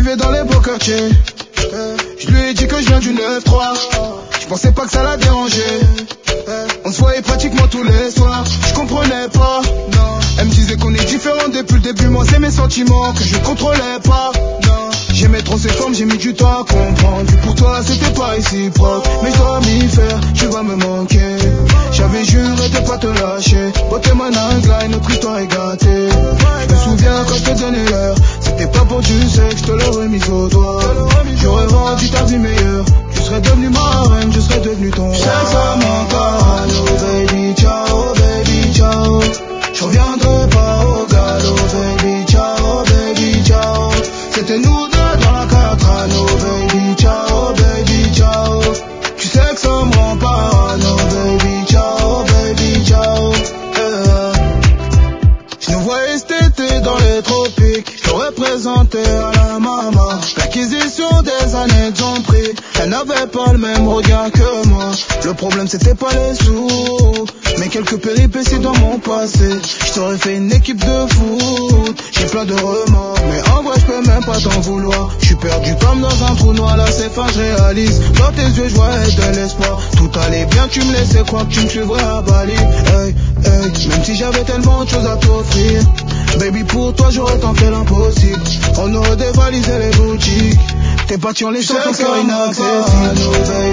vais dans les beaux quartiers. Je lui ai dit que je viens du 9-3. Je pensais pas que ça la dérangeait. On se voyait pratiquement tous les soirs. Je comprenais pas, non. Elle me disait qu'on est différents depuis le début. Moi c'est mes sentiments que je contrôlais pas, non. J'aimais trop ses formes, j'ai mis du temps à comprendre. Puis pour toi c'était pas réciproque. Mais je dois m'y faire, tu vas me manquer. J'avais juré de pas te lâcher. Beauté manangla, notre histoire est gâtée. Je me souviens quand je te donnais l'heure. C'était pas pour du sexe, je te l'aurais mis au doigt. J'aurais rendu ta vie meilleure. Tu serais devenu ma reine, je serais devenu ton roi. Je sais que ça manquera, no baby, ciao, je reviendrai pas au galop, baby, ciao. C'était nous deux dans la catra, no baby, ciao. Tu sais que ça me rend pas, no baby, ciao. Je nous voyais cet été dans les tropiques, je t'aurais présenté à la maman. L'acquisition des années ont pris, elle n'avait pas le même regard que moi. Le problème c'était pas les sous, mais quelques péripéties dans mon passé. Je t'aurais fait une équipe de foot, j'ai plein de remords, mais en vrai je peux même pas t'en vouloir. Je suis perdu comme dans un trou noir, là c'est fin, je réalise. Dans tes yeux je voyais de l'espoir, tout allait bien, tu me laissais croire que tu me suivrais à Bali. Hey, même si j'avais tellement de choses à t'offrir, baby pour toi j'aurais tant fait l'impossible. On aurait dévalisé les boutiques, t'es parti en laissant ton cœur inaccessible.